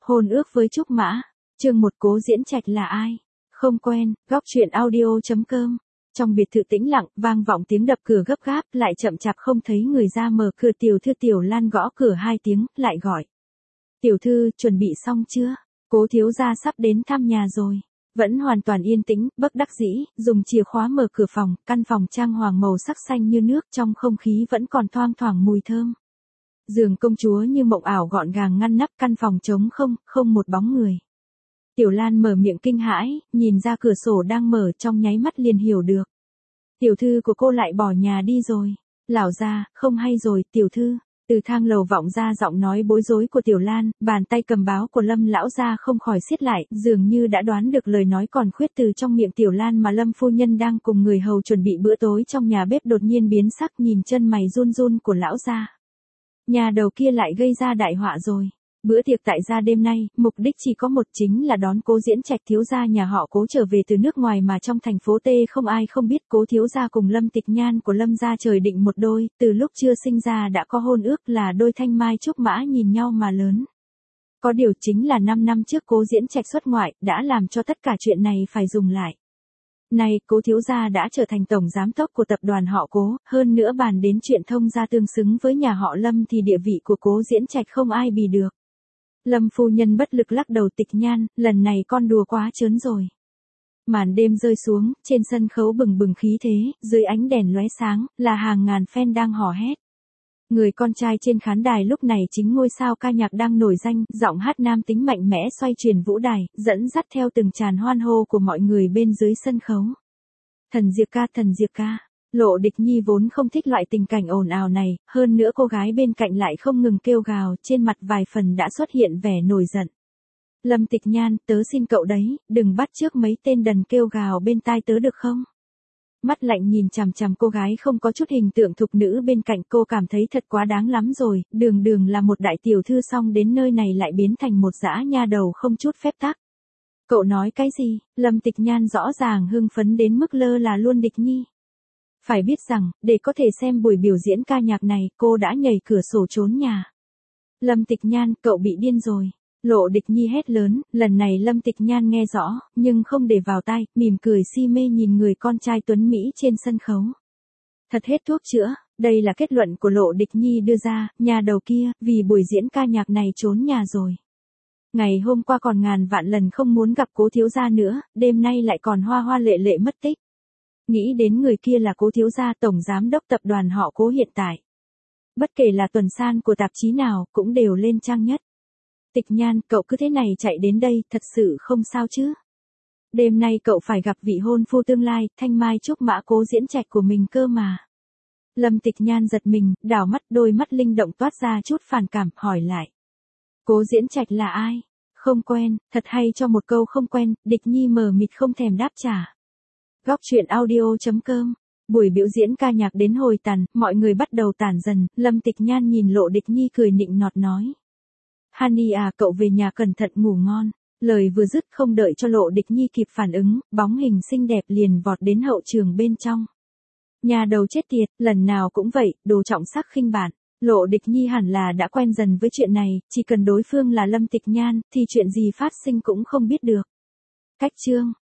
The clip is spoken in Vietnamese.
Hôn ước với Trúc Mã. Chương 1. Cố Diễn Trạch là ai? Không quen. Góc truyện audio.com. Trong biệt thự tĩnh lặng, vang vọng tiếng đập cửa gấp gáp, lại chậm chạp không thấy người ra mở cửa. Tiểu thư Tiểu Lan gõ cửa 2 tiếng, lại gọi. Tiểu thư, chuẩn bị xong chưa? Cố thiếu gia sắp đến thăm nhà rồi. Vẫn hoàn toàn yên tĩnh, bất đắc dĩ, dùng chìa khóa mở cửa phòng, căn phòng trang hoàng màu sắc xanh như nước, trong không khí vẫn còn thoang thoảng mùi thơm. Giường công chúa như mộng ảo gọn gàng ngăn nắp, căn phòng trống không, không một bóng người. Tiểu Lan mở miệng kinh hãi, nhìn ra cửa sổ đang mở, trong nháy mắt liền hiểu được. Tiểu thư của cô lại bỏ nhà đi rồi. Lão gia, không hay rồi, tiểu thư. Từ thang lầu vọng ra giọng nói bối rối của Tiểu Lan, bàn tay cầm báo của Lâm lão gia không khỏi siết lại, dường như đã đoán được lời nói còn khuyết từ trong miệng Tiểu Lan mà Lâm phu nhân đang cùng người hầu chuẩn bị bữa tối trong nhà bếp đột nhiên biến sắc, nhìn chân mày run run của lão gia. Nhà đầu kia lại gây ra đại họa rồi. Bữa tiệc tại gia đêm nay, mục đích chỉ có một, chính là đón Cố Diễn Trạch thiếu gia nhà họ Cố trở về từ nước ngoài, mà trong thành phố T không ai không biết Cố thiếu gia cùng Lâm Tịch Nhan của Lâm gia trời định một đôi, từ lúc chưa sinh ra đã có hôn ước, là đôi thanh mai trúc mã nhìn nhau mà lớn. Có điều chính là 5 năm trước Cố Diễn Trạch xuất ngoại, đã làm cho tất cả chuyện này phải dùng lại. Nay, Cố thiếu gia đã trở thành tổng giám đốc của tập đoàn họ Cố, hơn nữa bàn đến chuyện thông gia tương xứng với nhà họ Lâm thì địa vị của Cố Diễn Trạch không ai bì được. Lâm phu nhân bất lực lắc đầu. Tịch Nhan, lần này con đùa quá trớn rồi. Màn đêm rơi xuống, trên sân khấu bừng bừng khí thế, dưới ánh đèn lóe sáng, là hàng ngàn fan đang hò hét. Người con trai trên khán đài lúc này chính ngôi sao ca nhạc đang nổi danh, giọng hát nam tính mạnh mẽ xoay chuyển vũ đài, dẫn dắt theo từng tràn hoan hô của mọi người bên dưới sân khấu. Thần Diệp ca, thần Diệp ca. Lộ Địch Nhi vốn không thích loại tình cảnh ồn ào này, hơn nữa cô gái bên cạnh lại không ngừng kêu gào, trên mặt vài phần đã xuất hiện vẻ nổi giận. Lâm Tịch Nhan, tớ xin cậu đấy, đừng bắt chước mấy tên đần kêu gào bên tai tớ được không? Mắt lạnh nhìn chằm chằm cô gái không có chút hình tượng thục nữ bên cạnh, cô cảm thấy thật quá đáng lắm rồi, đường đường là một đại tiểu thư xong đến nơi này lại biến thành một dã nha đầu không chút phép tắc. Cậu nói cái gì? Lâm Tịch Nhan rõ ràng hưng phấn đến mức lơ là luôn Địch Nhi. Phải biết rằng, để có thể xem buổi biểu diễn ca nhạc này, cô đã nhảy cửa sổ trốn nhà. Lâm Tịch Nhan, cậu bị điên rồi. Lộ Địch Nhi hét lớn, lần này Lâm Tịch Nhan nghe rõ, nhưng không để vào tai, mỉm cười si mê nhìn người con trai tuấn Mỹ trên sân khấu. Thật hết thuốc chữa, đây là kết luận của Lộ Địch Nhi đưa ra, nhà đầu kia, vì buổi diễn ca nhạc này trốn nhà rồi. Ngày hôm qua còn ngàn vạn lần không muốn gặp Cố thiếu gia nữa, đêm nay lại còn hoa hoa lệ lệ mất tích. Nghĩ đến người kia là Cố thiếu gia, tổng giám đốc tập đoàn họ Cố hiện tại. Bất kể là tuần san của tạp chí nào, cũng đều lên trang nhất. Tịch Nhan, cậu cứ thế này chạy đến đây, thật sự không sao chứ? Đêm nay cậu phải gặp vị hôn phu tương lai, thanh mai trúc mã Cố Diễn Trạch của mình cơ mà. Lâm Tịch Nhan giật mình, đảo mắt, đôi mắt linh động toát ra chút phản cảm, hỏi lại. Cố Diễn Trạch là ai? Không quen, thật hay cho một câu không quen. Địch Nhi mờ mịt không thèm đáp trả. Góc truyện audio.com. Buổi biểu diễn ca nhạc đến hồi tàn, mọi người bắt đầu tản dần, Lâm Tịch Nhan nhìn Lộ Địch Nhi cười nịnh nọt nói. Honey à, cậu về nhà cẩn thận ngủ ngon. Lời vừa dứt, không đợi cho Lộ Địch Nhi kịp phản ứng, bóng hình xinh đẹp liền vọt đến hậu trường bên trong. Nhà đầu chết tiệt, lần nào cũng vậy, đồ trọng sắc khinh bạn. Lộ Địch Nhi hẳn là đã quen dần với chuyện này, chỉ cần đối phương là Lâm Tịch Nhan, thì chuyện gì phát sinh cũng không biết được. Cách chương.